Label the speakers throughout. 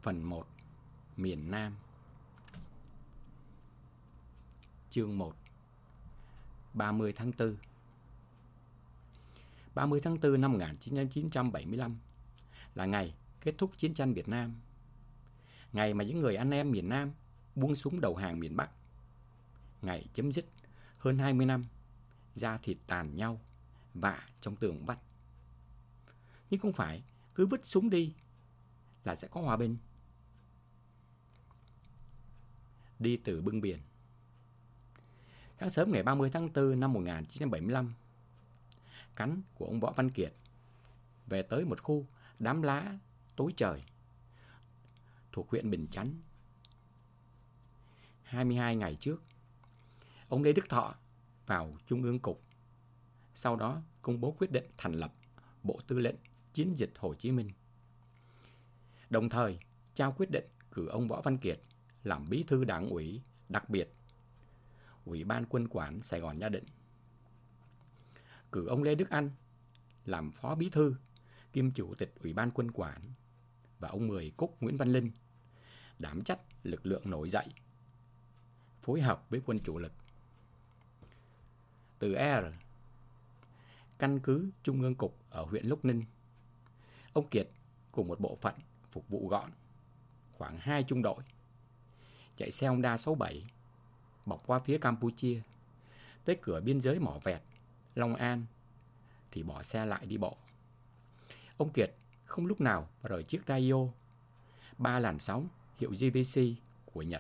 Speaker 1: Phần 1. Miền Nam. Chương 1. 30 tháng 4. 30 tháng 4 năm 1975 là ngày kết thúc chiến tranh Việt Nam. Ngày mà những người anh em miền Nam buông súng đầu hàng miền Bắc. Ngày chấm dứt hơn 20 năm da thịt tàn nhau, vạ trong tường vắt. Nhưng không phải cứ vứt súng đi là sẽ có hòa bình. Đi từ bưng biển. Sáng sớm ngày 30 tháng 4 năm 1975, cánh của ông Võ Văn Kiệt về tới một khu đám lá tối trời thuộc huyện Bình Chánh. 22 ngày trước, ông Lê Đức Thọ vào Trung ương Cục, sau đó công bố quyết định thành lập Bộ Tư lệnh Chiến dịch Hồ Chí Minh. Đồng thời trao quyết định cử ông Võ Văn Kiệt làm bí thư đảng ủy đặc biệt Ủy ban Quân quản Sài Gòn Gia Định, cử ông Lê Đức Anh làm phó bí thư kiêm chủ tịch Ủy ban Quân quản và ông Mười Cúc Nguyễn Văn Linh đảm trách lực lượng nổi dậy, phối hợp với quân chủ lực. Từ căn cứ Trung ương Cục ở huyện Lộc Ninh, ông Kiệt cùng một bộ phận phục vụ gọn khoảng 2 trung đội chạy xe Honda 67 bọc qua phía Campuchia tới cửa biên giới Mỏ Vẹt, Long An thì bỏ xe lại đi bộ. Ông Kiệt không lúc nào rời chiếc radio 3 làn sóng hiệu GVC của Nhật.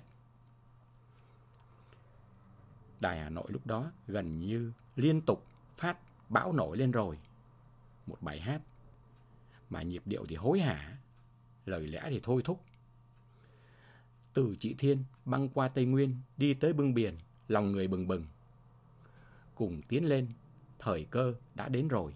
Speaker 1: Đài Hà Nội lúc đó gần như liên tục phát bão nổi lên rồi. Một bài hát mà nhịp điệu thì hối hả, lời lẽ thì thôi thúc. Từ Trị Thiên băng qua Tây Nguyên đi tới bưng biển, lòng người bừng bừng. Cùng tiến lên, thời cơ đã đến rồi.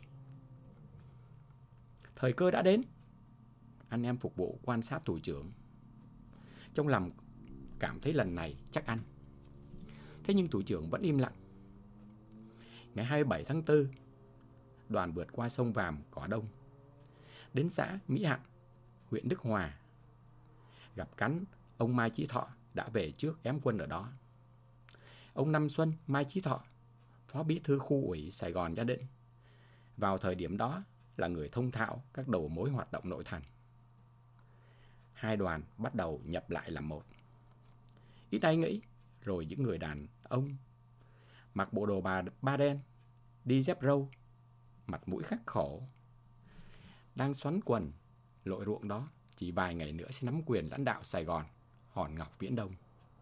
Speaker 1: Thời cơ đã đến. Anh em phục vụ quan sát thủ trưởng. Trong lòng cảm thấy lần này chắc ăn. Thế nhưng thủ trưởng vẫn im lặng. Ngày 27 tháng 4, đoàn vượt qua sông Vàm, Cỏ Đông, đến xã Mỹ Hạnh, huyện Đức Hòa. Gặp cánh ông Mai Chí Thọ đã về trước ém quân ở đó. Ông Năm Xuân Mai Chí Thọ, phó bí thư khu ủy Sài Gòn Gia Định, vào thời điểm đó là người thông thạo các đầu mối hoạt động nội thành. Hai đoàn bắt đầu nhập lại làm một. Ít ai nghĩ, rồi những người đàn ông mặc bộ đồ ba đen, đi dép râu, mặt mũi khắc khổ, đang xoắn quần lội ruộng đó chỉ vài ngày nữa sẽ nắm quyền lãnh đạo Sài Gòn, Hòn Ngọc Viễn Đông.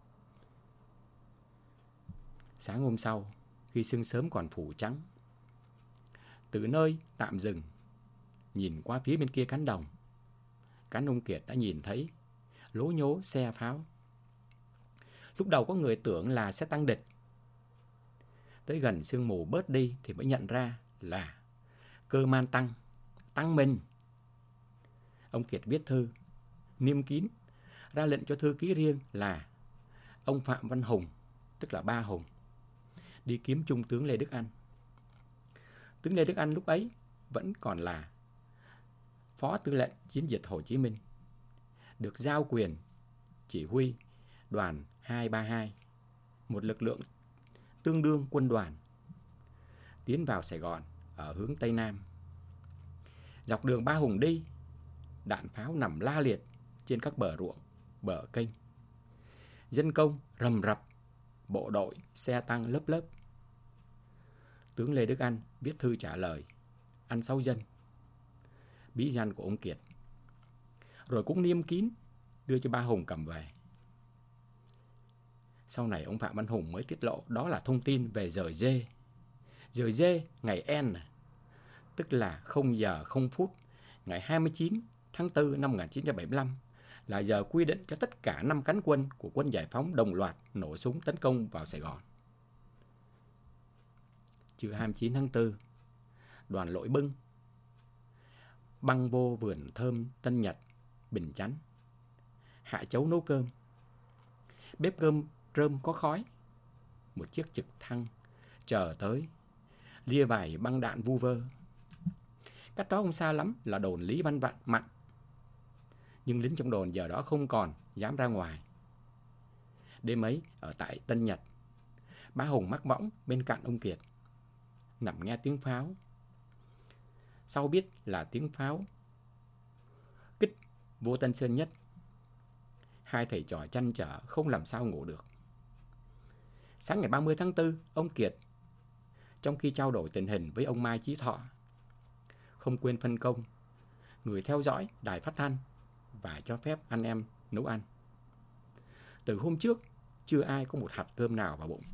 Speaker 1: Sáng hôm sau, khi sương sớm còn phủ trắng, từ nơi tạm dừng, nhìn qua phía bên kia cánh đồng, cánh ông Kiệt đã nhìn thấy lố nhố xe pháo. Lúc đầu có người tưởng là xe tăng địch. Tới gần sương mù bớt đi thì mới nhận ra là cơ man tăng mình. Ông Kiệt viết thư, niêm kín, ra lệnh cho thư ký riêng là ông Phạm Văn Hùng, tức là Ba Hùng, đi kiếm Trung tướng Lê Đức Anh. Tướng Lê Đức Anh lúc ấy vẫn còn là phó tư lệnh chiến dịch Hồ Chí Minh, được giao quyền chỉ huy đoàn 232, một lực lượng tương đương quân đoàn, tiến vào Sài Gòn ở hướng Tây Nam. Dọc đường Ba Hùng đi, đạn pháo nằm la liệt trên các bờ ruộng, bờ kênh. Dân công rầm rập, bộ đội, xe tăng lớp lớp. Tướng Lê Đức Anh viết thư trả lời, ăn sáu dân, bí danh của ông Kiệt, rồi cũng niêm kín đưa cho Ba Hùng cầm về. Sau này ông Phạm Văn Hùng mới tiết lộ đó là thông tin về giờ dê. Giờ dê ngày N, tức là 0 giờ 0 phút ngày 29 tháng 4 năm 1975, là giờ quy định cho tất cả 5 cánh quân của quân giải phóng đồng loạt nổ súng tấn công vào Sài Gòn. Trưa 29 tháng 4, đoàn lội băng vô vườn thơm Tân Nhật, Bình Chánh, hạ chấu nấu cơm. Bếp cơm rơm có khói. Một chiếc trực thăng chờ tới, lia vài băng đạn vu vơ. Cách đó không xa lắm là đồn Lý Văn Mặn, Nhưng lính trong đồn giờ đó không còn dám ra ngoài. Đêm ấy ở tại Tân Nhật, Bá Hùng mắc võng bên cạnh ông Kiệt, nằm nghe tiếng pháo. Sau biết là tiếng pháo kích vô Tân Sơn Nhất, hai thầy trò trăn trở không làm sao ngủ được. Sáng ngày 30 tháng 4, ông Kiệt, trong khi trao đổi tình hình với ông Mai Chí Thọ, không quên phân công người theo dõi đài phát thanh và cho phép anh em nấu ăn. Từ hôm trước, chưa ai có một hạt cơm nào vào bụng.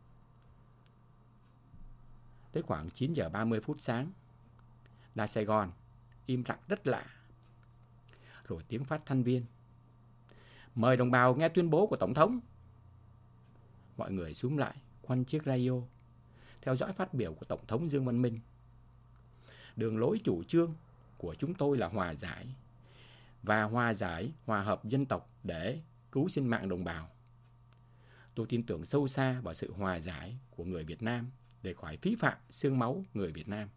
Speaker 1: Tới khoảng 9 giờ 30 phút sáng, đài Sài Gòn im lặng rất lạ. Rồi tiếng phát thanh viên: "Mời đồng bào nghe tuyên bố của Tổng thống." Mọi người xúm lại quanh chiếc radio, theo dõi phát biểu của Tổng thống Dương Văn Minh. Đường lối chủ trương của chúng tôi là hòa giải và hòa hợp dân tộc để cứu sinh mạng đồng bào. Tôi tin tưởng sâu xa vào sự hòa giải của người Việt Nam để khỏi phí phạm xương máu người Việt Nam.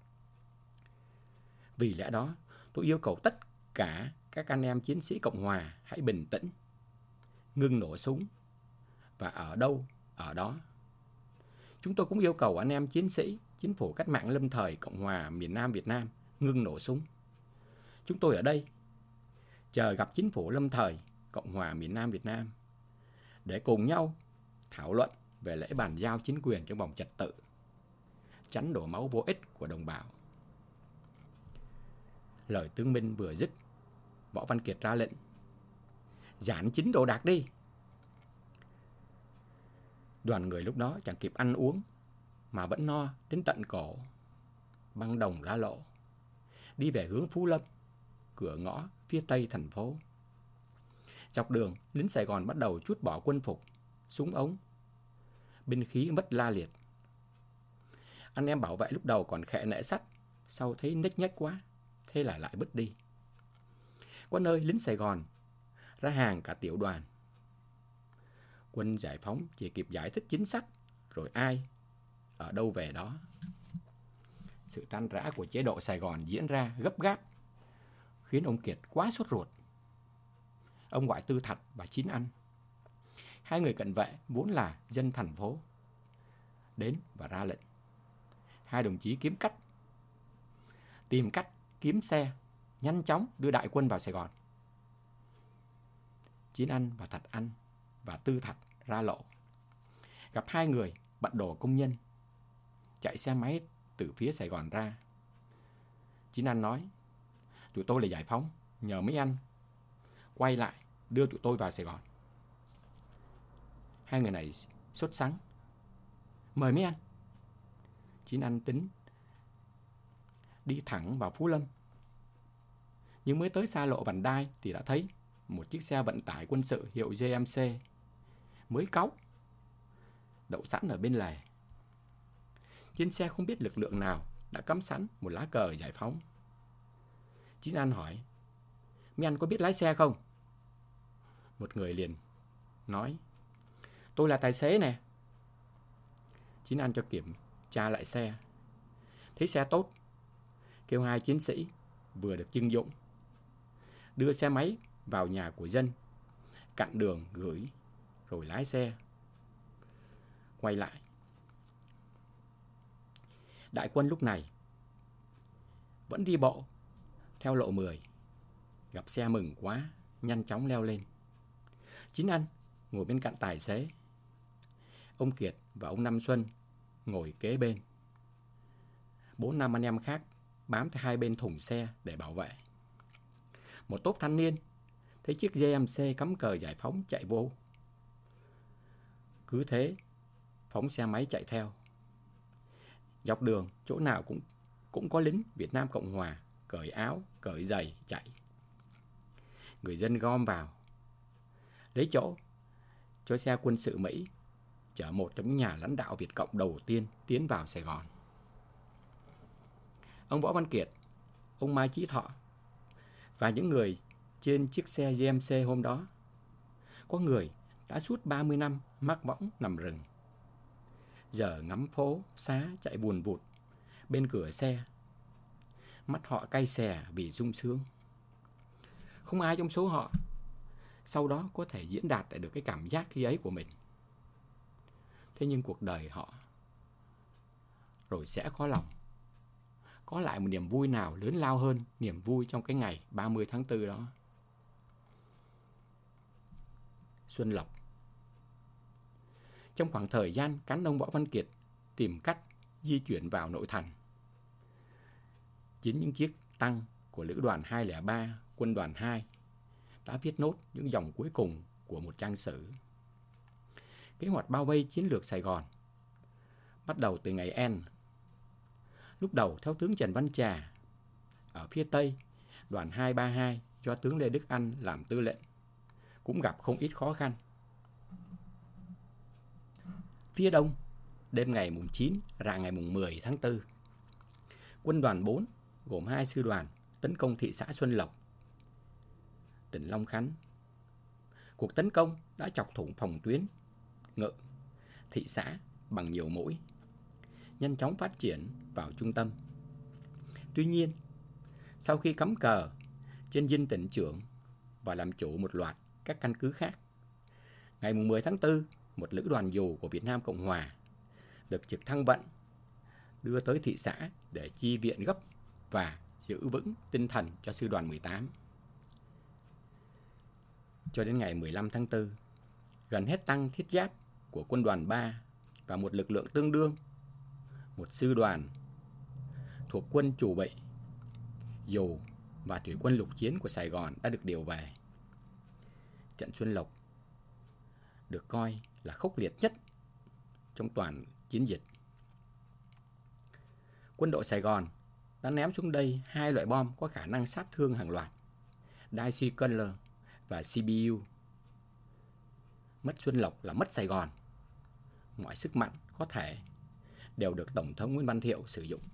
Speaker 1: Vì lẽ đó, tôi yêu cầu tất cả các anh em chiến sĩ Cộng Hòa hãy bình tĩnh, ngưng nổ súng và ở đâu ở đó. Chúng tôi cũng yêu cầu anh em chiến sĩ Chính phủ Cách mạng Lâm thời Cộng hòa miền Nam Việt Nam ngưng nổ súng. Chúng tôi ở đây chờ gặp Chính phủ Lâm thời Cộng hòa miền Nam Việt Nam để cùng nhau thảo luận về lễ bàn giao chính quyền trong vòng trật tự, tránh đổ máu vô ích của đồng bào. Lời Tương Minh vừa dứt, Võ Văn Kiệt ra lệnh: "Dàn chính đồ đạc đi." Đoàn người lúc đó chẳng kịp ăn uống mà vẫn no đến tận cổ, băng đồng ra lộ, đi về hướng Phú Lâm, cửa ngõ phía tây thành phố. Dọc đường, lính Sài Gòn bắt đầu trút bỏ quân phục, súng ống, binh khí vất la liệt. Anh em bảo vệ lúc đầu còn khệ nệ sắt, sau thấy nhếch nhếch quá, thế là lại vứt đi. Có nơi lính Sài Gòn ra hàng cả tiểu đoàn. Quân giải phóng chỉ kịp giải thích chính xác, rồi ai ở đâu về đó. Sự tan rã của chế độ Sài Gòn diễn ra gấp gáp, khiến ông Kiệt quá sốt ruột. Ông gọi Tư Thạch và Chín Ăn, hai người cận vệ vốn là dân thành phố, đến và ra lệnh: "Hai đồng chí tìm cách kiếm xe, nhanh chóng đưa đại quân vào Sài Gòn." Chín Ăn và Thạch Ăn và Tư Thạch ra lộ, gặp hai người bận đồ công nhân chạy xe máy từ phía Sài Gòn ra. Chín Ăn nói: "Tụi tôi là giải phóng, nhờ mấy anh quay lại đưa tụi tôi vào Sài Gòn." Hai người này sốt sắng: "Mời mấy anh." Chín Ăn tính đi thẳng vào Phú Lâm, nhưng mới tới xa lộ Vành Đai thì đã thấy một chiếc xe vận tải quân sự hiệu GMC mới cáu đậu sẵn ở bên lề. Trên xe không biết lực lượng nào đã cắm sẵn một lá cờ giải phóng. Chín Ăn hỏi: "Mấy anh có biết lái xe không?" Một người liền nói: "Tôi là tài xế nè." Chín Ăn cho kiểm tra lại xe, thấy xe tốt, kêu hai chiến sĩ vừa được trưng dụng đưa xe máy vào nhà của dân, cặn đường gửi, rồi lái xe quay lại. Đại quân lúc này vẫn đi bộ theo lộ 10, gặp xe mừng quá, nhanh chóng leo lên. Chín Ăn ngồi bên cạnh tài xế, ông Kiệt và ông Năm Xuân ngồi kế bên. 4-5 anh em khác bám theo hai bên thùng xe để bảo vệ. Một tốp thanh niên thấy chiếc GMC cắm cờ giải phóng chạy vô, cứ thế phóng xe máy chạy theo. Dọc đường chỗ nào cũng có lính Việt Nam Cộng Hòa cởi áo, cởi giày chạy. Người dân gom vào, lấy chỗ cho xe quân sự Mỹ chở một trong những nhà lãnh đạo Việt Cộng đầu tiên tiến vào Sài Gòn. Ông Võ Văn Kiệt, ông Mai Chí Thọ và những người trên chiếc xe GMC hôm đó, có người đã suốt 30 năm mắc võng nằm rừng, giờ ngắm phố xá chạy buồn vụt bên cửa xe, mắt họ cay xè vì sung sướng. Không ai trong số họ sau đó có thể diễn đạt lại được cái cảm giác khi ấy của mình. Thế nhưng cuộc đời họ rồi sẽ khó lòng có lại một niềm vui nào lớn lao hơn niềm vui trong cái ngày 30 tháng 4 đó. Xuân Lộc. Trong khoảng thời gian cán ông Võ Văn Kiệt tìm cách di chuyển vào nội thành, chính những chiếc tăng của Lữ đoàn 203, Quân đoàn 2 đã viết nốt những dòng cuối cùng của một trang sử. Kế hoạch bao vây chiến lược Sài Gòn bắt đầu từ ngày N. Lúc đầu theo tướng Trần Văn Trà, ở phía Tây, đoàn 232 do tướng Lê Đức Anh làm tư lệnh, cũng gặp không ít khó khăn. Phía Đông, đêm ngày mùng 9, rạng ngày mùng 10 tháng 4, Quân đoàn 4 gồm 2 sư đoàn tấn công thị xã Xuân Lộc, tỉnh Long Khánh. Cuộc tấn công đã chọc thủng phòng tuyến Ngự, thị xã bằng nhiều mũi, nhanh chóng phát triển vào trung tâm. Tuy nhiên, sau khi cắm cờ trên dinh tỉnh trưởng và làm chủ một loạt các căn cứ khác, ngày 10 tháng 4, một lữ đoàn dù của Việt Nam Cộng Hòa được trực thăng vận đưa tới thị xã để chi viện gấp và giữ vững tinh thần cho sư đoàn 18. Cho đến ngày 15 tháng 4, gần hết tăng thiết giáp của quân đoàn 3 và một lực lượng tương đương, một sư đoàn thuộc quân chủ bị, dù và thủy quân lục chiến của Sài Gòn đã được điều về. Trận Xuân Lộc được coi là khốc liệt nhất trong toàn chiến dịch. Quân đội Sài Gòn đã ném xuống đây 2 loại bom có khả năng sát thương hàng loạt, Dicey-Culler và CBU. Mất Xuân Lộc là mất Sài Gòn. Mọi sức mạnh có thể đều được Tổng thống Nguyễn Văn Thiệu sử dụng.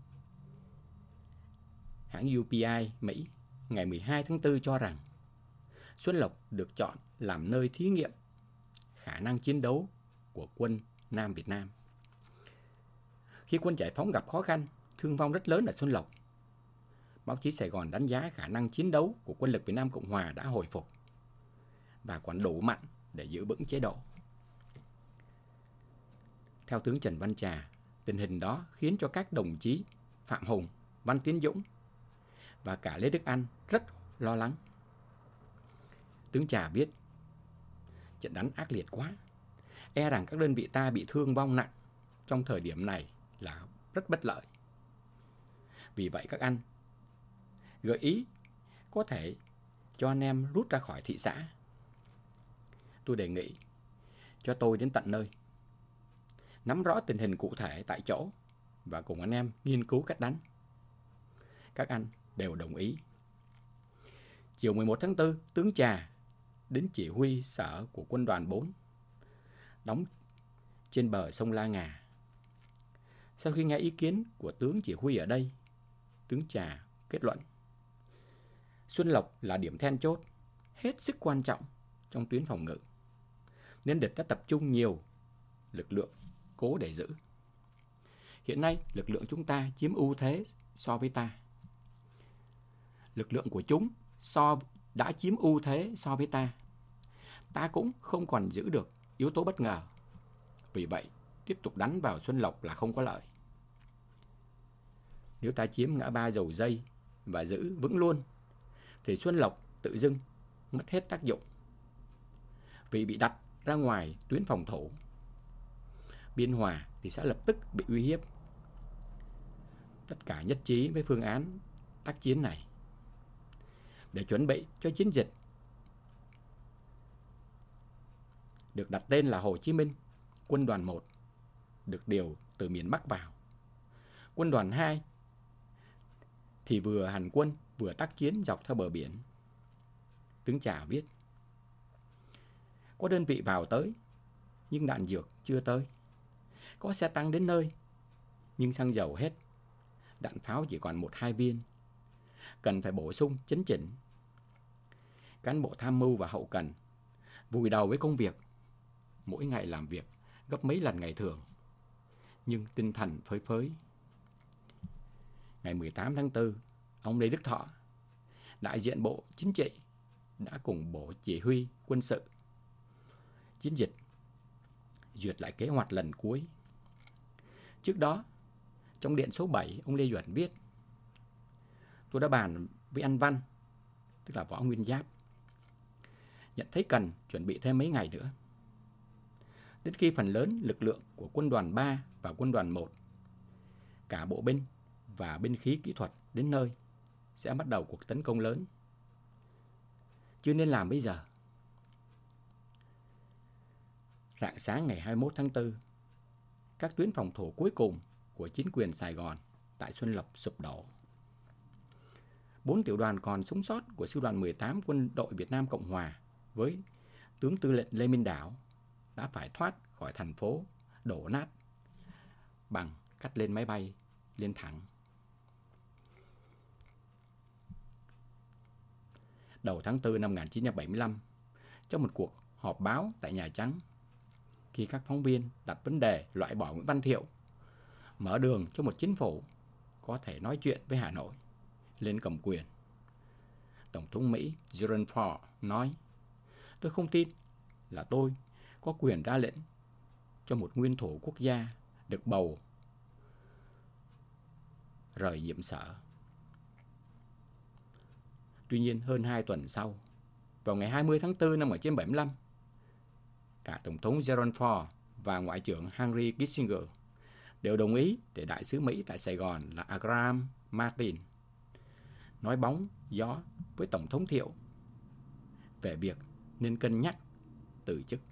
Speaker 1: Hãng UPI Mỹ ngày 12 tháng 4 cho rằng Xuân Lộc được chọn làm nơi thí nghiệm khả năng chiến đấu của quân Nam Việt Nam. Khi quân giải phóng gặp khó khăn, thương vong rất lớn ở Xuân Lộc, báo chí Sài Gòn đánh giá khả năng chiến đấu của quân lực Việt Nam Cộng Hòa đã hồi phục và còn đủ mạnh để giữ vững chế độ. Theo tướng Trần Văn Trà, tình hình đó khiến cho các đồng chí Phạm Hùng, Văn Tiến Dũng và cả Lê Đức Anh rất lo lắng. Tướng Trà viết, trận đánh ác liệt quá, e rằng các đơn vị ta bị thương vong nặng trong thời điểm này là rất bất lợi. Vì vậy các anh gợi ý có thể cho anh em rút ra khỏi thị xã. Tôi đề nghị cho tôi đến tận nơi, nắm rõ tình hình cụ thể tại chỗ và cùng anh em nghiên cứu cách đánh. Các anh đều đồng ý. Chiều 11 tháng 4, tướng Trà đến chỉ huy sở của quân đoàn 4 đóng trên bờ sông La Ngà. Sau khi nghe ý kiến của tướng chỉ huy ở đây, tướng Trà kết luận Xuân Lộc là điểm then chốt, hết sức quan trọng trong tuyến phòng ngự, nên địch đã tập trung nhiều lực lượng cố để giữ. Hiện nay, lực lượng chúng ta chiếm ưu thế so với ta. Lực lượng của chúng đã chiếm ưu thế so với ta. Ta cũng không còn giữ được yếu tố bất ngờ. Vì vậy, tiếp tục đánh vào Xuân Lộc là không có lợi. Nếu ta chiếm ngã ba Dầu Dây và giữ vững luôn, thì Xuân Lộc tự dưng mất hết tác dụng, vì bị đặt ra ngoài tuyến phòng thủ. Biên Hòa thì sẽ lập tức bị uy hiếp. Tất cả nhất trí với phương án tác chiến này. Để chuẩn bị cho chiến dịch được đặt tên là Hồ Chí Minh, quân đoàn 1 được điều từ miền Bắc vào. Quân đoàn 2 thì vừa hành quân vừa tác chiến dọc theo bờ biển. Tướng Trà viết, có đơn vị vào tới, nhưng đạn dược chưa tới. Có xe tăng đến nơi, nhưng xăng dầu hết. Đạn pháo chỉ còn 1-2 viên. Cần phải bổ sung chấn chỉnh. Cán bộ tham mưu và hậu cần vùi đầu với công việc, mỗi ngày làm việc gấp mấy lần ngày thường, nhưng tinh thần phơi phới. Ngày 18 tháng 4, ông Lê Đức Thọ đại diện Bộ Chính trị đã cùng Bộ Chỉ huy Quân sự chiến dịch duyệt lại kế hoạch lần cuối. Trước đó, trong điện số 7, ông Lê Duẩn viết: tôi đã bàn với anh Văn, tức là Võ Nguyên Giáp, nhận thấy cần chuẩn bị thêm mấy ngày nữa. Đến khi phần lớn lực lượng của quân đoàn 3 và quân đoàn 1, cả bộ binh và binh khí kỹ thuật đến nơi, sẽ bắt đầu cuộc tấn công lớn. Chưa nên làm bây giờ. Rạng sáng ngày 21 tháng 4, các tuyến phòng thủ cuối cùng của chính quyền Sài Gòn tại Xuân Lộc sụp đổ. 4 tiểu đoàn còn sống sót của sư đoàn 18 quân đội Việt Nam Cộng Hòa với tướng tư lệnh Lê Minh Đảo đã phải thoát khỏi thành phố đổ nát bằng cách lên máy bay lên thẳng. Đầu tháng 4 năm 1975, trong một cuộc họp báo tại Nhà Trắng, khi các phóng viên đặt vấn đề loại bỏ Nguyễn Văn Thiệu, mở đường cho một chính phủ có thể nói chuyện với Hà Nội lên cầm quyền, Tổng thống Mỹ Gerald Ford nói: tôi không tin là tôi có quyền ra lệnh cho một nguyên thủ quốc gia được bầu rời nhiệm sở. Tuy nhiên, hơn 2 tuần sau, vào ngày 20 tháng 4 năm 1975, cả Tổng thống Gerald Ford và Ngoại trưởng Henry Kissinger đều đồng ý để đại sứ Mỹ tại Sài Gòn là Abraham Martin nói bóng gió với Tổng thống Thiệu về việc nên cân nhắc từ chức.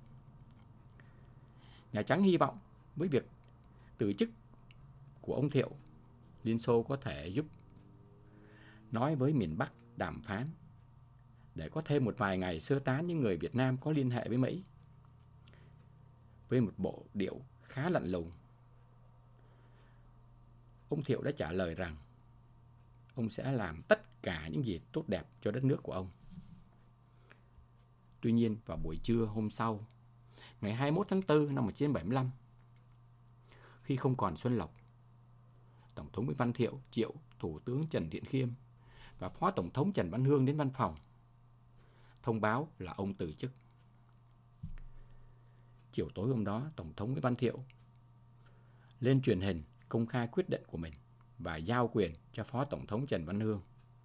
Speaker 1: Nhà Trắng hy vọng với việc từ chức của ông Thiệu, Liên Xô có thể giúp nói với miền Bắc đàm phán để có thêm một vài ngày sơ tán những người Việt Nam có liên hệ với Mỹ. Với một bộ điệu khá lạnh lùng, ông Thiệu đã trả lời rằng ông sẽ làm tất cả những gì tốt đẹp cho đất nước của ông. Tuy nhiên, vào buổi trưa hôm sau, ngày 21 tháng 4 năm 1975, khi không còn Xuân Lộc, Tổng thống Nguyễn Văn Thiệu triệu Thủ tướng Trần Thiện Khiêm và Phó Tổng thống Trần Văn Hương đến văn phòng, thông báo là ông từ chức. Chiều tối hôm đó, Tổng thống Nguyễn Văn Thiệu lên truyền hình công khai quyết định của mình và giao quyền cho Phó Tổng thống Trần Văn Hương.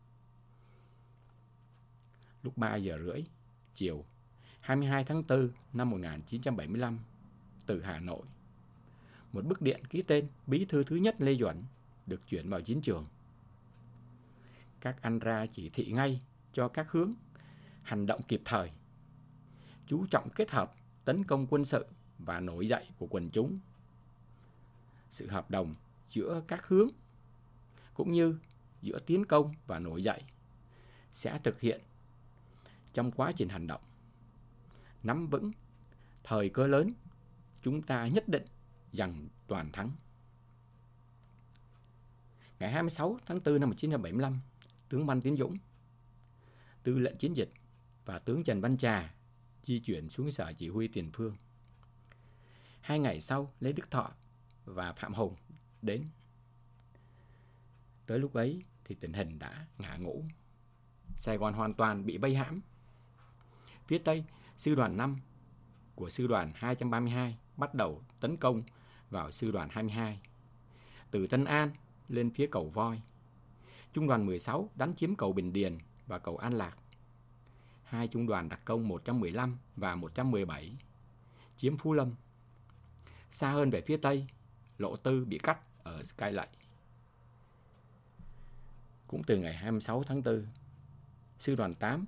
Speaker 1: Lúc 3 giờ rưỡi chiều 22 tháng 4 năm 1975, từ Hà Nội, một bức điện ký tên Bí thư thứ nhất Lê Duẩn được chuyển vào chiến trường. Các anh ra chỉ thị ngay cho các hướng hành động kịp thời, chú trọng kết hợp tấn công quân sự và nổi dậy của quần chúng. Sự hợp đồng giữa các hướng cũng như giữa tiến công và nổi dậy sẽ thực hiện trong quá trình hành động. Nắm vững thời cơ lớn, chúng ta nhất định giành toàn thắng. Ngày 26 tháng 4 năm 1975, tướng Văn Tiến Dũng, tư lệnh chiến dịch, và tướng Trần Văn Trà di chuyển xuống sở chỉ huy tiền phương. 2 ngày sau, Lê Đức Thọ và Phạm Hùng đến. Tới lúc ấy thì tình hình đã ngả ngũ. Sài Gòn hoàn toàn bị vây hãm. Phía Tây, sư đoàn 5 của sư đoàn 232 bắt đầu tấn công vào sư đoàn 22. Từ Tân An lên phía cầu Voi, trung đoàn 16 đánh chiếm cầu Bình Điền và cầu An Lạc. 2 trung đoàn đặc công 115 và 117 chiếm Phú Lâm. Xa hơn về phía Tây, lộ 4 bị cắt ở Cai Lậy. Cũng từ ngày 26 tháng 4, sư đoàn 8,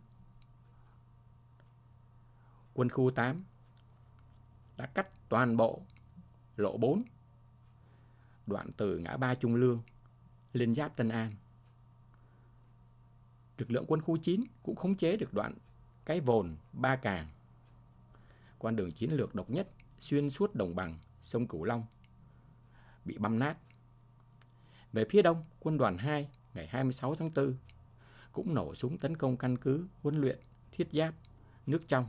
Speaker 1: quân khu 8 đã cắt toàn bộ lộ 4, đoạn từ ngã ba Trung Lương lên giáp Tân An. Lực lượng quân khu 9 cũng khống chế được đoạn Cái Vồn, Ba Càng, con đường chiến lược độc nhất xuyên suốt đồng bằng sông Cửu Long, bị băm nát. Về phía đông, quân đoàn 2 ngày 26 tháng 4 cũng nổ súng tấn công căn cứ huấn luyện Thiết Giáp Nước Trong.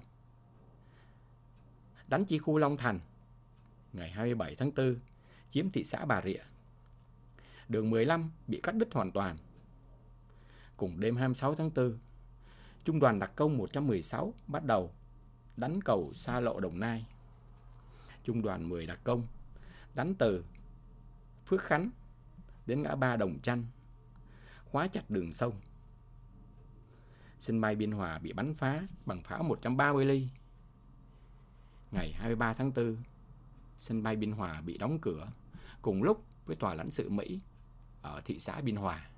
Speaker 1: Đánh chi khu Long Thành ngày 27 tháng 4 chiếm thị xã Bà Rịa. Đường 15 bị cắt đứt hoàn toàn. Cùng đêm 26 tháng 4, Trung đoàn đặc công 116 bắt đầu đánh cầu xa lộ Đồng Nai. Trung đoàn 10 đặc công đánh từ Phước Khánh đến ngã ba Đồng Chanh, khóa chặt đường sông. Sân bay Biên Hòa bị bắn phá bằng pháo 130 ly. Ngày 23 tháng 4, sân bay Biên Hòa bị đóng cửa cùng lúc với tòa lãnh sự Mỹ ở thị xã Biên Hòa.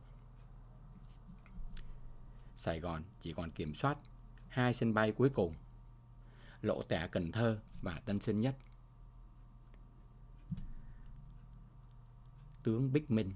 Speaker 1: Sài Gòn chỉ còn kiểm soát 2 sân bay cuối cùng, Lộ Tẻ Cần Thơ và Tân Sơn Nhất. Tướng Bích Minh.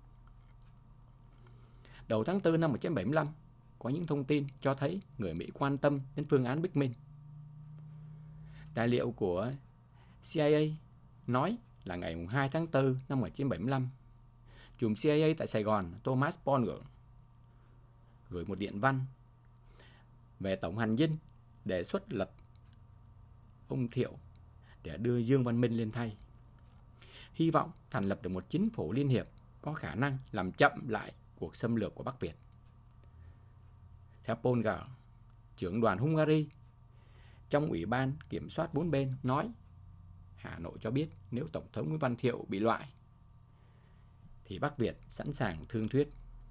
Speaker 1: Đầu tháng 4 năm 1975, có những thông tin cho thấy người Mỹ quan tâm đến phương án Bích Minh. Tài liệu của CIA nói là ngày 2 tháng 4 năm 1975, trùm CIA tại Sài Gòn Thomas Bonner gửi một điện văn về Tổng hành dinh đề xuất lập ông Thiệu để đưa Dương Văn Minh lên thay, hy vọng thành lập được một chính phủ liên hiệp có khả năng làm chậm lại cuộc xâm lược của Bắc Việt. Theo Polgar, trưởng đoàn Hungary trong Ủy ban Kiểm soát bốn bên nói, Hà Nội cho biết nếu Tổng thống Nguyễn Văn Thiệu bị loại thì Bắc Việt sẵn sàng thương thuyết.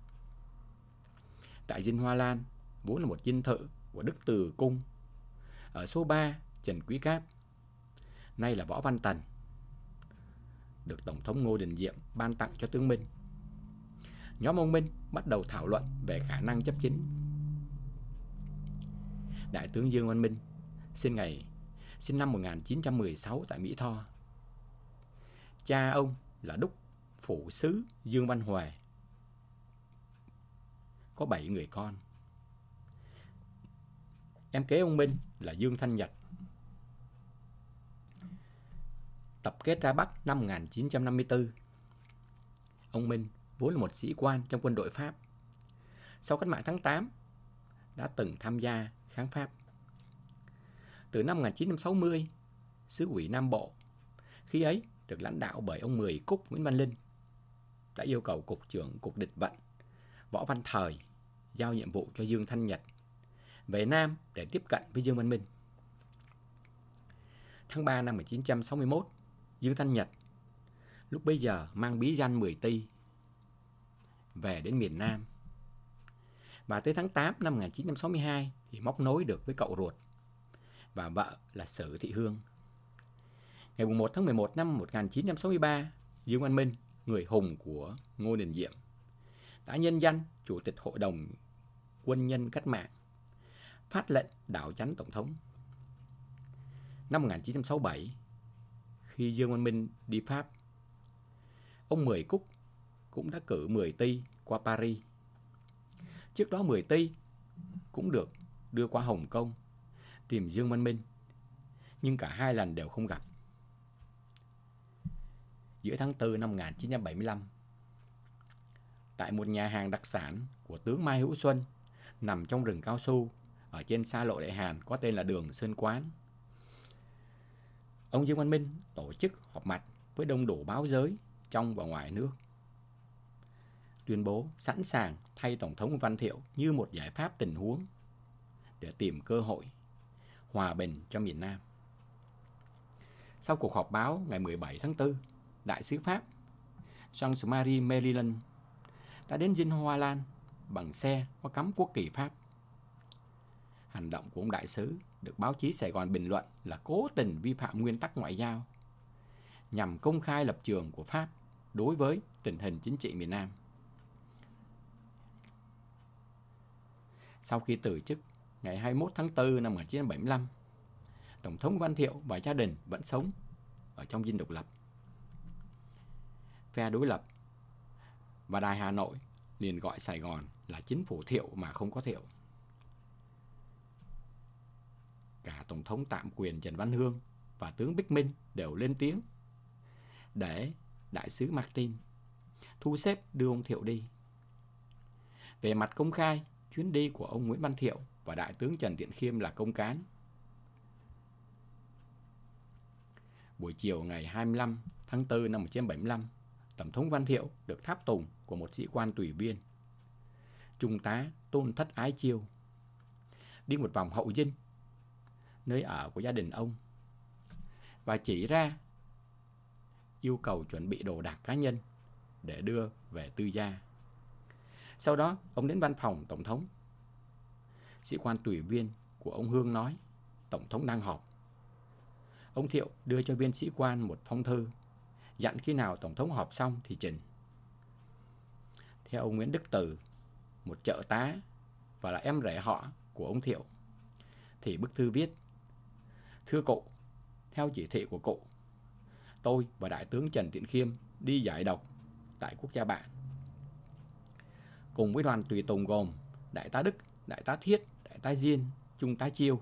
Speaker 1: Tại Dinh Hoa Lan, vốn là một dinh thự của Đức Từ Cung ở số 3 Trần Quý Cáp, nay là Võ Văn Tần, được Tổng thống Ngô Đình Diệm ban tặng cho tướng Minh. Nhóm ông Minh bắt đầu thảo luận về khả năng chấp chính. Đại tướng Dương Văn Minh sinh năm 1916 tại Mỹ Tho. Cha ông là Đốc Phủ sứ Dương Văn Huệ, có 7 người con. Em kế ông Minh là Dương Thanh Nhật. Tập kết ra Bắc năm 1954. Ông Minh vốn là một sĩ quan trong quân đội Pháp. Sau cách mạng tháng 8, đã từng tham gia kháng Pháp. Từ năm 1960, xứ ủy Nam Bộ, khi ấy được lãnh đạo bởi ông Mười Cúc Nguyễn Văn Linh, đã yêu cầu Cục trưởng Cục Địch vận Võ Văn Thời giao nhiệm vụ cho Dương Thanh Nhật về Nam để tiếp cận với Dương Văn Minh. Tháng 3 năm 1961, Dương Thanh Nhật lúc bấy giờ mang bí danh 10 Ty về đến miền Nam. Và tới tháng 8 năm 1962 thì móc nối được với cậu ruột và vợ là Sử Thị Hương. Ngày 1 tháng 11 năm 1963, Dương Văn Minh, người hùng của Ngô Đình Diệm, đã nhân danh Chủ tịch Hội đồng Quân nhân Cách mạng, phát lệnh đảo chánh Tổng thống. Năm 1967, khi Dương Văn Minh đi Pháp, ông Mười Cúc cũng đã cử 10 Ty qua Paris. Trước đó 10 Ty cũng được đưa qua Hồng Kông tìm Dương Văn Minh, nhưng cả hai lần đều không gặp. Giữa tháng 4 năm 1975, tại một nhà hàng đặc sản của tướng Mai Hữu Xuân nằm trong rừng cao su ở trên xa lộ Đại Hàn có tên là đường Sơn Quán, ông Dương Văn Minh tổ chức họp mặt với đông đủ báo giới trong và ngoài nước, tuyên bố sẵn sàng thay Tổng thống Văn Thiệu như một giải pháp tình huống để tìm cơ hội hòa bình cho miền Nam. Sau cuộc họp báo ngày 17 tháng 4, Đại sứ Pháp Jean-Marie Maryland đã đến Dinh Hoa Lan bằng xe có cắm quốc kỳ Pháp. Hành động của ông đại sứ được báo chí Sài Gòn bình luận là cố tình vi phạm nguyên tắc ngoại giao, nhằm công khai lập trường của Pháp đối với tình hình chính trị miền Nam. Sau khi từ chức ngày 21 tháng 4 năm 1975, Tổng thống Văn Thiệu và gia đình vẫn sống ở trong Dinh Độc Lập. Phe đối lập và Đài Hà Nội liền gọi Sài Gòn là chính phủ Thiệu mà không có Thiệu. Cả Tổng thống tạm quyền Trần Văn Hương và tướng Bích Minh đều lên tiếng để Đại sứ Martin thu xếp đưa ông Thiệu đi. Về mặt công khai, chuyến đi của ông Nguyễn Văn Thiệu và Đại tướng Trần Tiện Khiêm là công cán. Buổi chiều ngày 25 tháng 4 năm 1975, Tổng thống Văn Thiệu được tháp tùng của một sĩ quan tùy viên, Trung tá Tôn Thất Ái Chiêu. đi một vòng hậu dinh, nơi ở của gia đình ông, và chỉ ra yêu cầu chuẩn bị đồ đạc cá nhân để đưa về tư gia. Sau đó, ông đến văn phòng Tổng thống. Sĩ quan tùy viên của ông Hương nói Tổng thống đang họp. Ông Thiệu đưa cho viên sĩ quan một phong thư, dặn khi nào Tổng thống họp xong thì trình. Theo ông Nguyễn Đức Từ, một trợ tá và là em rể họ của ông Thiệu, thì bức thư viết: Thưa cụ, theo chỉ thị của cụ, tôi và Đại tướng Trần Tiện Khiêm đi giải độc tại Quốc Gia Bạn, cùng với đoàn tùy tùng gồm Đại tá Đức, Đại tá Thiết, Đại tá Diên, Trung tá Chiêu.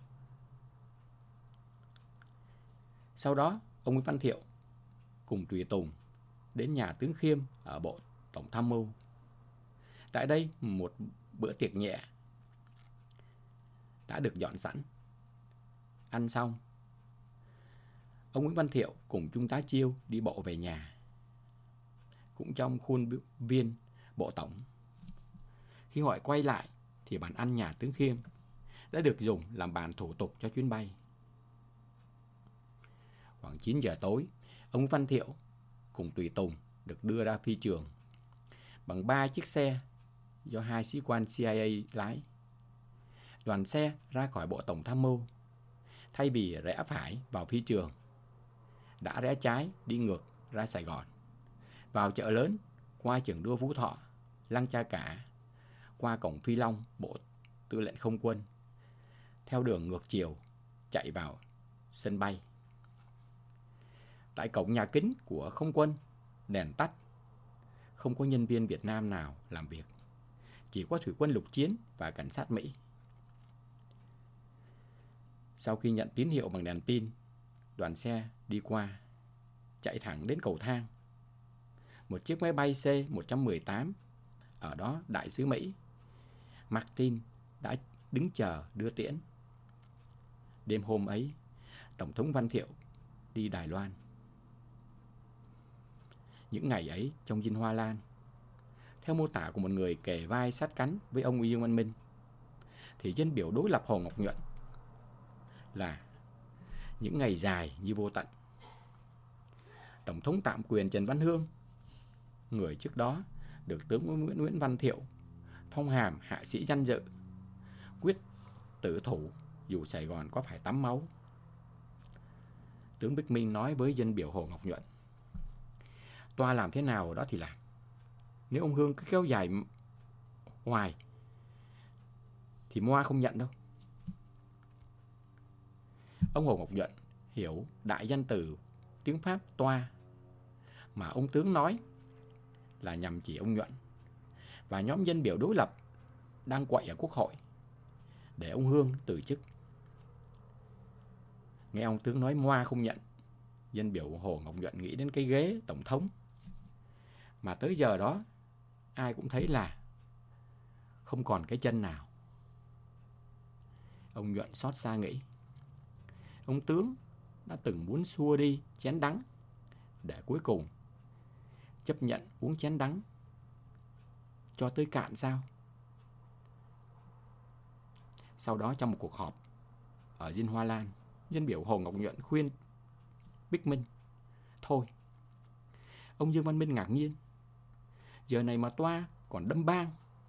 Speaker 1: Sau đó, ông Nguyễn Văn Thiệu cùng tùy tùng đến nhà tướng Khiêm ở Bộ Tổng tham mưu. Tại đây, một bữa tiệc nhẹ đã được dọn sẵn. Ăn xong, ông Nguyễn Văn Thiệu cùng Trung tá Chiêu đi bộ về nhà, cũng trong khuôn viên Bộ Tổng. Khi họ quay lại thì bàn ăn nhà tướng Khiêm đã được dùng làm bàn thủ tục cho chuyến bay. Khoảng 9 giờ tối, ông Nguyễn Văn Thiệu cùng tùy tùng được đưa ra phi trường bằng 3 chiếc xe do 2 sĩ quan CIA lái. Đoàn xe ra khỏi Bộ Tổng tham mưu, thay vì rẽ phải vào phi trường, đã rẽ trái đi ngược ra Sài Gòn, vào chợ lớn, qua trường đua Phú Thọ, Lăng Cha Cả, qua cổng Phi Long, Bộ Tư lệnh Không quân, theo đường ngược chiều chạy vào sân bay. Tại cổng nhà kính của Không quân, đèn tắt, không có nhân viên Việt Nam nào làm việc, chỉ có thủy quân lục chiến và cảnh sát Mỹ. Sau khi nhận tín hiệu bằng đèn pin, đoàn xe đi qua, chạy thẳng đến cầu thang. Một chiếc máy bay C-118, ở đó đại sứ Mỹ Martin đã đứng chờ đưa tiễn. Đêm hôm ấy, Tổng thống Văn Thiệu đi Đài Loan. Những ngày ấy trong Dinh Hoa Lan, theo mô tả của một người kề vai sát cánh với ông Dương Văn Minh, thì dân biểu đối lập Hồ Ngọc Nhuận là những ngày dài như vô tận. Tổng thống tạm quyền Trần Văn Hương, người trước đó được tướng Nguyễn Văn Thiệu phong hàm hạ sĩ danh dự, quyết tử thủ dù Sài Gòn có phải tắm máu. Tướng Bích Minh nói với dân biểu Hồ Ngọc Nhuận: Toa làm thế nào đó thì làm, nếu ông Hương cứ kéo dài hoài thì Moa không nhận đâu. Ông Hồ Ngọc Nhuận hiểu đại danh từ tiếng Pháp toa mà ông tướng nói là nhằm chỉ ông Nhuận và nhóm dân biểu đối lập đang quậy ở Quốc hội để ông Hương từ chức. Nghe ông tướng nói Moa không nhận, dân biểu Hồ Ngọc Nhuận nghĩ đến cái ghế tổng thống mà tới giờ đó ai cũng thấy là không còn cái chân nào. Ông Nhuận xót xa nghĩ, ông tướng đã từng muốn xua đi chén đắng để cuối cùng chấp nhận uống chén đắng cho tới cạn sao? Sau đó trong một cuộc họp ở Dinh Hoa Lan, dân biểu Hồ Ngọc Nhuận khuyên Bích Minh thôi. Ông Dương Văn Minh ngạc nhiên, giờ này mà toa còn đâm bang.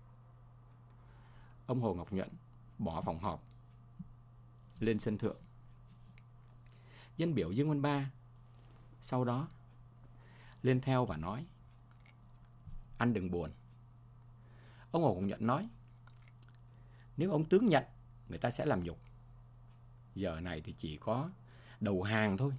Speaker 1: Ông Hồ Ngọc Nhuận bỏ phòng họp lên sân thượng. Dân biểu Dương Văn Ba sau đó lên theo và nói: Anh đừng buồn. Ông Hồ Ngọc Nhuận nói: Nếu ông tướng nhận, người ta sẽ làm nhục. Giờ này thì chỉ có đầu hàng thôi.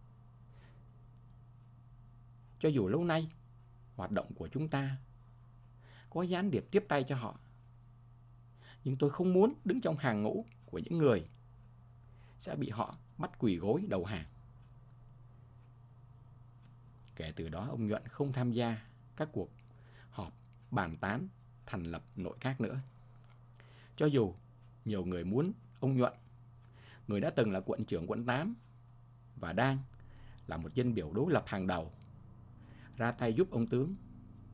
Speaker 1: Cho dù lâu nay hoạt động của chúng ta có gián điệp tiếp tay cho họ, nhưng tôi không muốn đứng trong hàng ngũ của những người sẽ bị họ bắt quỳ gối đầu hàng. Kể từ đó ông Nhuận không tham gia các cuộc họp bàn tán thành lập nội các nữa. Cho dù nhiều người muốn ông Nhuận, người đã từng là quận trưởng quận 8 và đang là một dân biểu đối lập hàng đầu, ra tay giúp ông tướng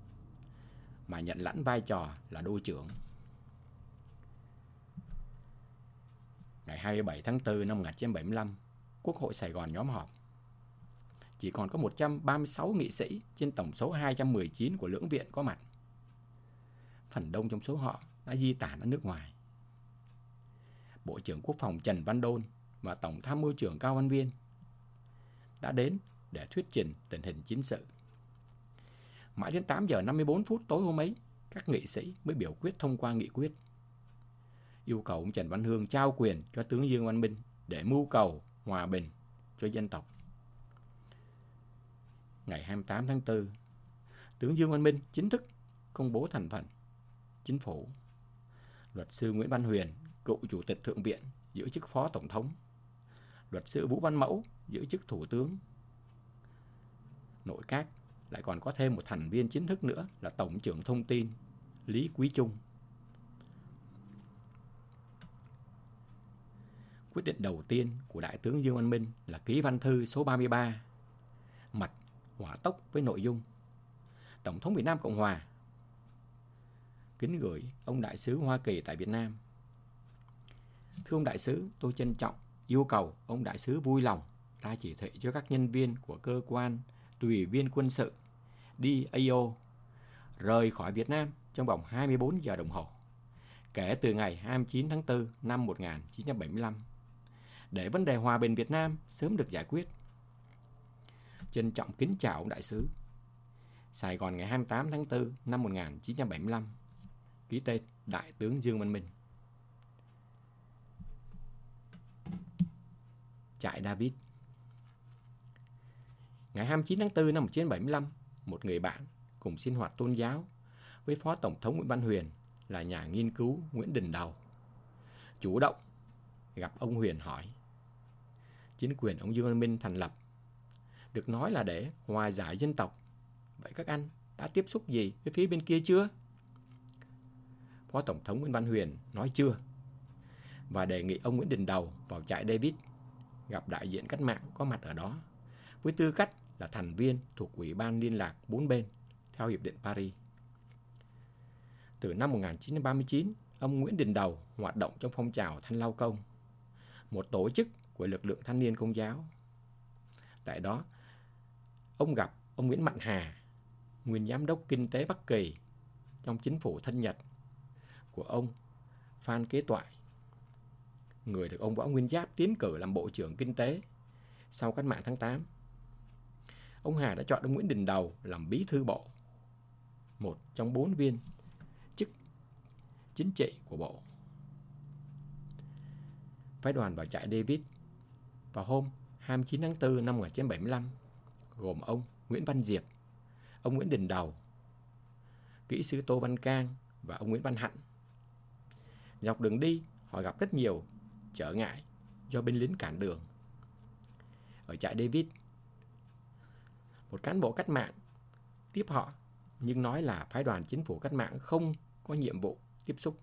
Speaker 1: mà nhận lãnh vai trò là đô trưởng. 27 tháng 4 năm 1975, Quốc hội Sài Gòn nhóm họp. Chỉ còn có 136 nghị sĩ trên tổng số 219 của lưỡng viện có mặt. Phần đông trong số họ đã di tản ở nước ngoài. Bộ trưởng Quốc phòng Trần Văn Đôn và Tổng tham mưu trưởng Cao Văn Viên đã đến để thuyết trình tình hình chiến sự. Mãi đến 8 giờ 54 phút tối hôm ấy, các nghị sĩ mới biểu quyết thông qua nghị quyết yêu cầu ông Trần Văn Hương trao quyền cho tướng Dương Văn Minh để mưu cầu hòa bình cho dân tộc. Ngày 28 tháng 4, tướng Dương Văn Minh chính thức công bố thành phần chính phủ. Luật sư Nguyễn Văn Huyền, cựu chủ tịch Thượng viện, giữ chức phó tổng thống. Luật sư Vũ Văn Mẫu giữ chức thủ tướng. Nội các lại còn có thêm một thành viên chính thức nữa là Tổng trưởng Thông tin Lý Quý Trung. Quyết định đầu tiên của Đại tướng Dương Văn Minh là ký văn thư số 33, mật hỏa tốc với nội dung: Tổng thống Việt Nam Cộng Hòa kính gửi ông Đại sứ Hoa Kỳ tại Việt Nam. Thưa ông Đại sứ, tôi trân trọng yêu cầu ông Đại sứ vui lòng ra chỉ thị cho các nhân viên của cơ quan tùy viên quân sự DAO rời khỏi Việt Nam trong vòng 24 giờ đồng hồ, kể từ ngày 29 tháng 4 năm 1975, để vấn đề hòa bình Việt Nam sớm được giải quyết. Trân trọng kính chào ông Đại sứ. Sài Gòn ngày 28 tháng 4 năm 1975. Ký tên Đại tướng Dương Văn Minh. Trại David. Ngày 29 tháng 4 năm 1975, một người bạn cùng sinh hoạt tôn giáo với Phó Tổng thống Nguyễn Văn Huyền là nhà nghiên cứu Nguyễn Đình Đầu chủ động gặp ông Huyền hỏi: chính quyền ông Dương Văn Minh thành lập được nói là để hòa giải dân tộc. Vậy các anh đã tiếp xúc gì với phía bên kia chưa? Phó Tổng thống Nguyễn Văn Huyền nói chưa, và đề nghị ông Nguyễn Đình Đầu vào trại David gặp đại diện cách mạng có mặt ở đó với tư cách là thành viên thuộc Ủy ban liên lạc bốn bên theo Hiệp định Paris. Từ năm 1939, ông Nguyễn Đình Đầu hoạt động trong phong trào Thanh Lao Công, một tổ chức của lực lượng thanh niên Công giáo. Tại đó, ông gặp ông Nguyễn Mạnh Hà, nguyên giám đốc kinh tế Bắc Kỳ trong chính phủ thân Nhật của ông Phan Kế Toại, người được ông Võ Nguyên Giáp tiến cử làm Bộ trưởng Kinh tế sau Cách mạng tháng 8. Ông Hà đã chọn ông Nguyễn Đình Đầu làm bí thư bộ, một trong 4 viên chức chính trị của bộ. Phái đoàn vào trại David vào hôm 29 tháng 4 năm 1975 gồm ông Nguyễn Văn Diệp, ông Nguyễn Đình Đầu, kỹ sư Tô Văn Cang và ông Nguyễn Văn Hạnh. Dọc đường đi, họ gặp rất nhiều trở ngại do binh lính cản đường. Ở trại David, một cán bộ cách mạng tiếp họ nhưng nói là phái đoàn chính phủ cách mạng không có nhiệm vụ tiếp xúc.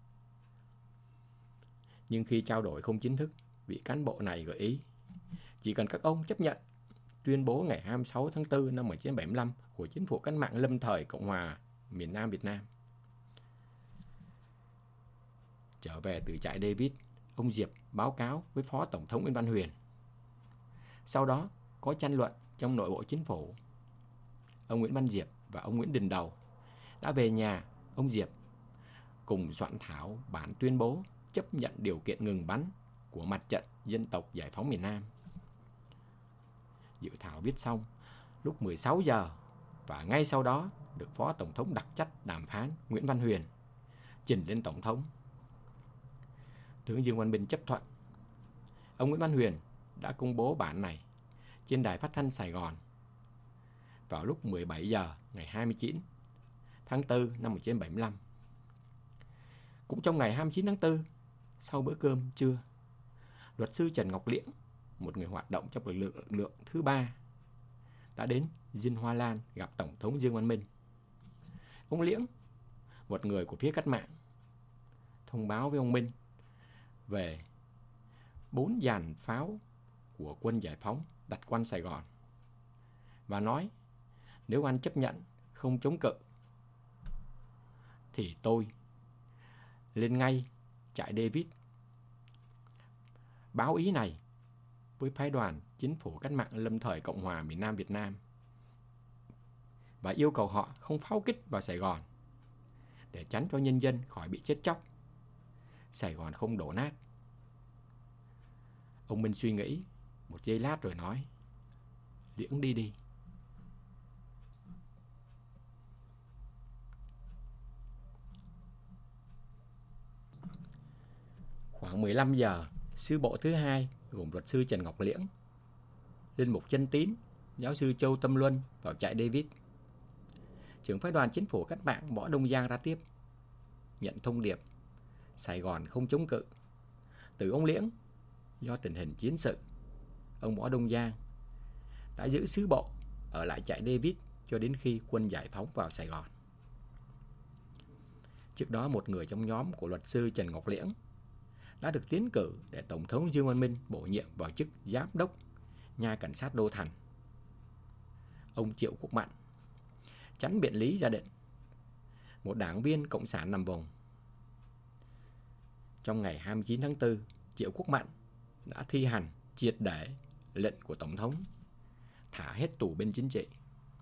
Speaker 1: Nhưng khi trao đổi không chính thức, vị cán bộ này gợi ý chỉ cần các ông chấp nhận tuyên bố ngày 26 tháng 4 năm 1975 của chính phủ cách mạng lâm thời Cộng hòa miền Nam Việt Nam. Trở về từ trại David, ông Diệp báo cáo với Phó Tổng thống Nguyễn Văn Huyền. Sau đó có tranh luận trong nội bộ chính phủ. Ông Nguyễn Văn Diệp và ông Nguyễn Đình Đầu đã về nhà ông Diệp cùng soạn thảo bản tuyên bố chấp nhận điều kiện ngừng bắn của Mặt trận Dân tộc Giải phóng miền Nam. Dự thảo viết xong lúc 16 giờ và ngay sau đó được Phó Tổng thống đặc trách đàm phán Nguyễn Văn Huyền trình lên Tổng thống. Tướng Dương Văn Minh chấp thuận. Ông Nguyễn Văn Huyền đã công bố bản này trên đài phát thanh Sài Gòn vào lúc 17 giờ ngày 29 tháng 4 năm 1975. Cũng trong ngày 29 tháng 4, sau bữa cơm trưa, luật sư Trần Ngọc Liễn, một người hoạt động trong lực lượng thứ 3, đã đến Dinh Hoa Lan gặp Tổng thống Dương Văn Minh. Ông Liễn, một người của phía cách mạng, thông báo với ông Minh về 4 dàn pháo của quân giải phóng đặt quanh Sài Gòn và nói nếu anh chấp nhận không chống cự thì tôi lên ngay trại David báo ý này với phái đoàn chính phủ cách mạng lâm thời Cộng hòa miền Nam Việt Nam và yêu cầu họ không pháo kích vào Sài Gòn để tránh cho nhân dân khỏi bị chết chóc, Sài Gòn không đổ nát. Ông Minh suy nghĩ một giây lát rồi nói: Liễn đi đi. Khoảng 15 giờ, sư bộ thứ hai gồm luật sư Trần Ngọc Liễn, linh mục Chân Tín, giáo sư Châu Tâm Luân vào trại David. Trưởng phái đoàn chính phủ cách mạng Võ Đông Giang ra tiếp, nhận thông điệp Sài Gòn không chống cự. Từ ông Liễn, do tình hình chiến sự, ông Võ Đông Giang đã giữ sứ bộ ở lại trại David cho đến khi quân giải phóng vào Sài Gòn. Trước đó, một người trong nhóm của luật sư Trần Ngọc Liễn đã được tiến cử để Tổng thống Dương Văn Minh bổ nhiệm vào chức giám đốc nhà cảnh sát Đô Thành. Ông Triệu Quốc Mạnh, chánh biện lý gia định, một đảng viên cộng sản nằm vùng. Trong ngày 29 tháng 4, Triệu Quốc Mạnh đã thi hành triệt để lệnh của Tổng thống thả hết tù binh chính trị.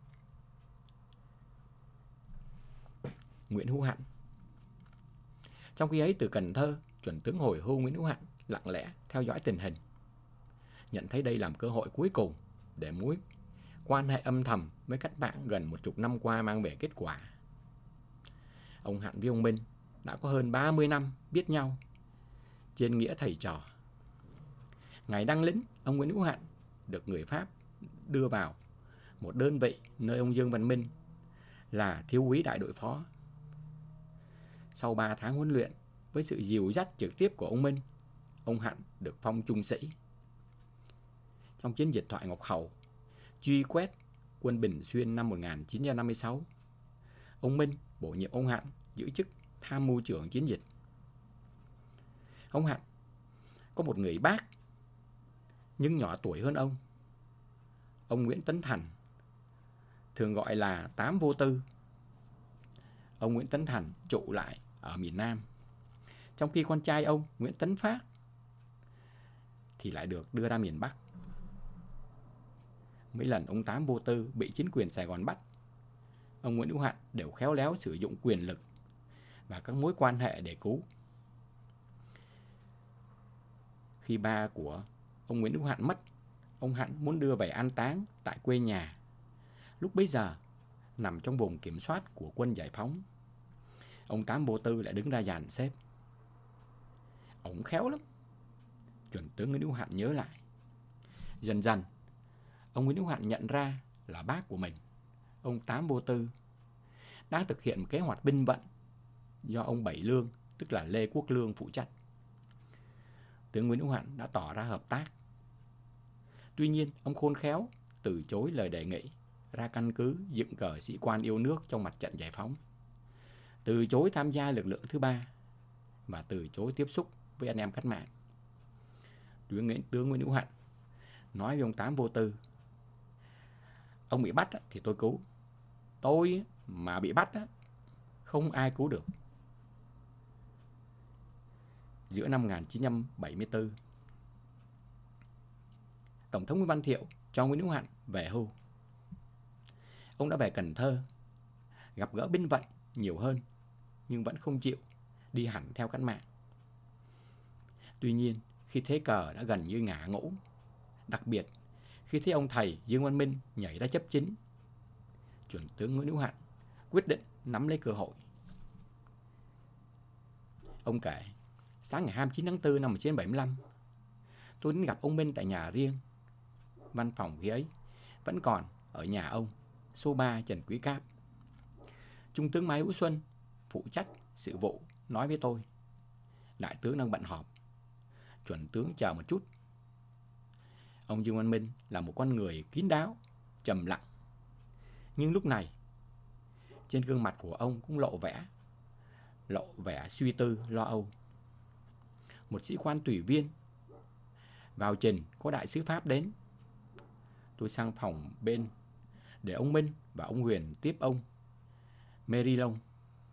Speaker 1: Nguyễn Hữu Hạnh. Trong khi ấy, từ Cần Thơ, chuẩn tướng hồi hưu Nguyễn Hữu Hạnh lặng lẽ theo dõi tình hình, nhận thấy đây làm cơ hội cuối cùng để mối quan hệ âm thầm với cách mạng gần 10 năm qua mang về kết quả. Ông Hạnh với ông Minh đã có hơn 30 năm biết nhau trên nghĩa thầy trò. Ngày đăng lính, ông Nguyễn Hữu Hạnh được người Pháp đưa vào một đơn vị nơi ông Dương Văn Minh là thiếu úy đại đội phó. Sau 3 tháng huấn luyện, với sự dìu dắt trực tiếp của ông Minh, ông Hạnh được phong trung sĩ. Trong chiến dịch Thoại Ngọc Hầu, truy quét quân Bình Xuyên năm 1956, ông Minh bổ nhiệm ông Hạnh giữ chức tham mưu trưởng chiến dịch. Ông Hạnh có một người bác nhưng nhỏ tuổi hơn ông Nguyễn Tấn Thành, thường gọi là Tám Vô Tư. Ông Nguyễn Tấn Thành trụ lại ở miền Nam, trong khi con trai ông Nguyễn Tấn Phát thì lại được đưa ra miền Bắc. Mấy lần ông Tám Vô Tư bị chính quyền Sài Gòn bắt, ông Nguyễn Hữu Hạnh đều khéo léo sử dụng quyền lực và các mối quan hệ để cứu. Khi ba của ông Nguyễn Hữu Hạnh mất, ông Hạnh muốn đưa về an táng tại quê nhà, lúc bấy giờ nằm trong vùng kiểm soát của quân giải phóng. Ông Tám Vô Tư lại đứng ra dàn xếp. Ông khéo lắm, chuẩn tướng Nguyễn Hữu Hạnh nhớ lại. Dần dần, ông Nguyễn Hữu Hạnh nhận ra là bác của mình, ông Tám Vô Tư, đang thực hiện một kế hoạch binh vận do ông Bảy Lương, tức là Lê Quốc Lương, phụ trách. Tướng Nguyễn Hữu Hạnh đã tỏ ra hợp tác. Tuy nhiên, ông khôn khéo từ chối lời đề nghị ra căn cứ dựng cờ sĩ quan yêu nước trong mặt trận giải phóng, từ chối tham gia lực lượng thứ ba và từ chối tiếp xúc với anh em cách mạng. Tướng Nguyễn Hữu Hạnh nói với ông Tám Vô Tư: ông bị bắt thì tôi cứu, tôi mà bị bắt không ai cứu được. Giữa năm 1974, Tổng thống Nguyễn Văn Thiệu cho Nguyễn Hữu Hạnh về hưu. Ông đã về Cần Thơ, gặp gỡ binh vận nhiều hơn, nhưng vẫn không chịu đi hẳn theo cách mạng. Tuy nhiên, khi thế cờ đã gần như ngả ngũ, đặc biệt khi thấy ông thầy Dương Văn Minh nhảy ra chấp chính, chuẩn tướng Nguyễn Hữu Hạnh quyết định nắm lấy cơ hội. Ông kể: sáng ngày 29 tháng 4 năm 1975, tôi đến gặp ông Minh tại nhà riêng. Văn phòng khi ấy vẫn còn ở nhà ông, số 3 Trần Quý Cáp. Trung tướng Mai Hữu Xuân, phụ trách sự vụ, nói với tôi: đại tướng đang bận họp, chuẩn tướng chờ một chút. Ông Dương Văn Minh là một con người kín đáo, trầm lặng, nhưng lúc này trên gương mặt của ông cũng lộ vẻ suy tư, lo âu. Một sĩ quan tùy viên vào trình có đại sứ Pháp đến. Tôi sang phòng bên để ông Minh và ông Huyền tiếp ông Merillon,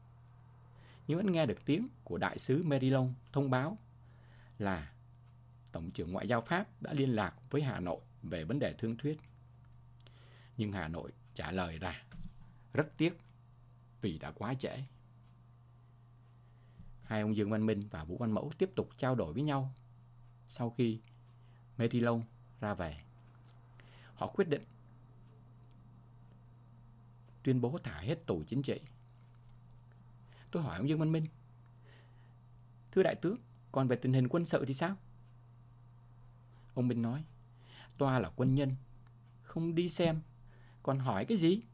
Speaker 1: nhưng vẫn nghe được tiếng của đại sứ Merillon thông báo là Tổng trưởng Ngoại giao Pháp đã liên lạc với Hà Nội về vấn đề thương thuyết. Nhưng Hà Nội trả lời là rất tiếc vì đã quá trễ. Hai ông Dương Văn Minh và Vũ Văn Mẫu tiếp tục trao đổi với nhau sau khi Métillon ra về. Họ quyết định tuyên bố thả hết tù chính trị. Tôi hỏi ông Dương Văn Minh: thưa đại tướng, còn về tình hình quân sự thì sao? Ông Minh nói: toa là quân nhân, không đi xem, còn hỏi cái gì?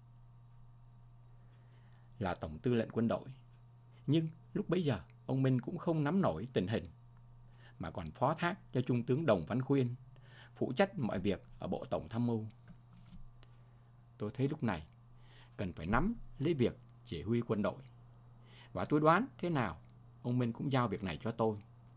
Speaker 1: Là tổng tư lệnh quân đội, nhưng lúc bấy giờ ông Minh cũng không nắm nổi tình hình, mà còn phó thác cho Trung tướng Đồng Văn Khuyên phụ trách mọi việc ở Bộ Tổng Tham mưu. Tôi thấy lúc này cần phải nắm lấy việc chỉ huy quân đội, và tôi đoán thế nào ông Minh cũng giao việc này cho tôi.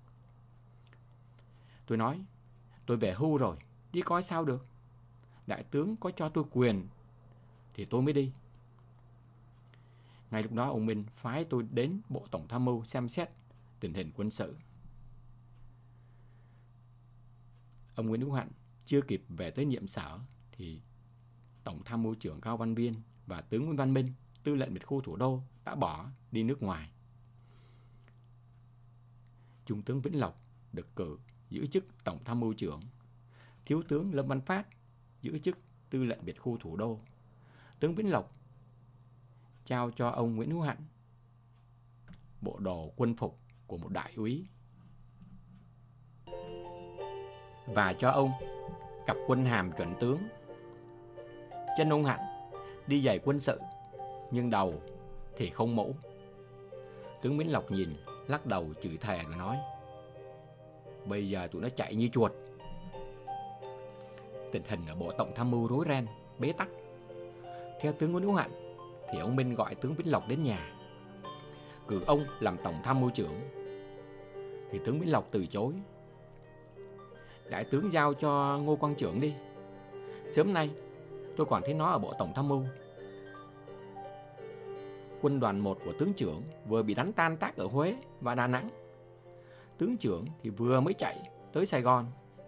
Speaker 1: Tôi nói: tôi về hưu rồi, đi coi sao được. Đại tướng có cho tôi quyền thì tôi mới đi. Ngay lúc đó ông Minh phái tôi đến Bộ Tổng Tham mưu xem xét tình hình quân sự. Ông Nguyễn Hữu Hạnh chưa kịp về tới nhiệm sở thì Tổng Tham mưu trưởng Cao Văn Biên và tướng Nguyễn Văn Minh, tư lệnh biệt khu thủ đô, đã bỏ đi nước ngoài. Trung tướng Vĩnh Lộc được cử giữ chức Tổng Tham mưu trưởng, thiếu tướng Lâm Văn Phát giữ chức tư lệnh biệt khu thủ đô. Tướng Vĩnh Lộc trao cho ông Nguyễn Hữu Hạnh bộ đồ quân phục của một đại úy và cho ông cặp quân hàm chuẩn tướng. Chân ông Hạnh đi giày quân sự, nhưng đầu thì không mũ. Tướng Vĩnh Lộc nhìn, lắc đầu chửi thề rồi nói: bây giờ tụi nó chạy như chuột. Tình hình ở Bộ Tổng Tham mưu rối ren, bế tắc. Theo tướng Nguyễn Hữu Hạnh thì ông Minh gọi tướng Vĩnh Lộc đến nhà, cử ông làm Tổng Tham mưu trưởng. Thì tướng Vĩnh Lộc từ chối: đại tướng giao cho Ngô Quang Trưởng đi, sớm nay tôi còn thấy nó ở Bộ Tổng Tham mưu. Quân đoàn 1 của tướng trưởng vừa bị đánh tan tác ở Huế và Đà Nẵng. Tướng trưởng thì vừa mới chạy tới Sài Gòn.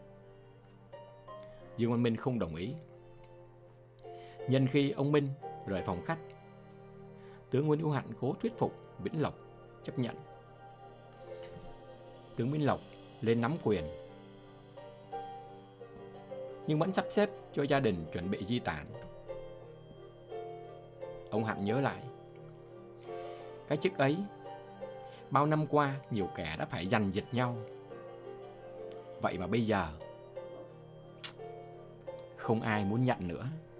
Speaker 1: Dương Văn Minh không đồng ý. Nhân khi ông Minh rời phòng khách, tướng Nguyễn Hữu Hạnh cố thuyết phục Vĩnh Lộc chấp nhận. Tướng Vĩnh Lộc lên nắm quyền, nhưng vẫn sắp xếp cho gia đình chuẩn bị di tản. Ông Hạnh nhớ lại, cái chức ấy bao năm qua nhiều kẻ đã phải giành giật nhau, vậy mà bây giờ không ai muốn nhận nữa.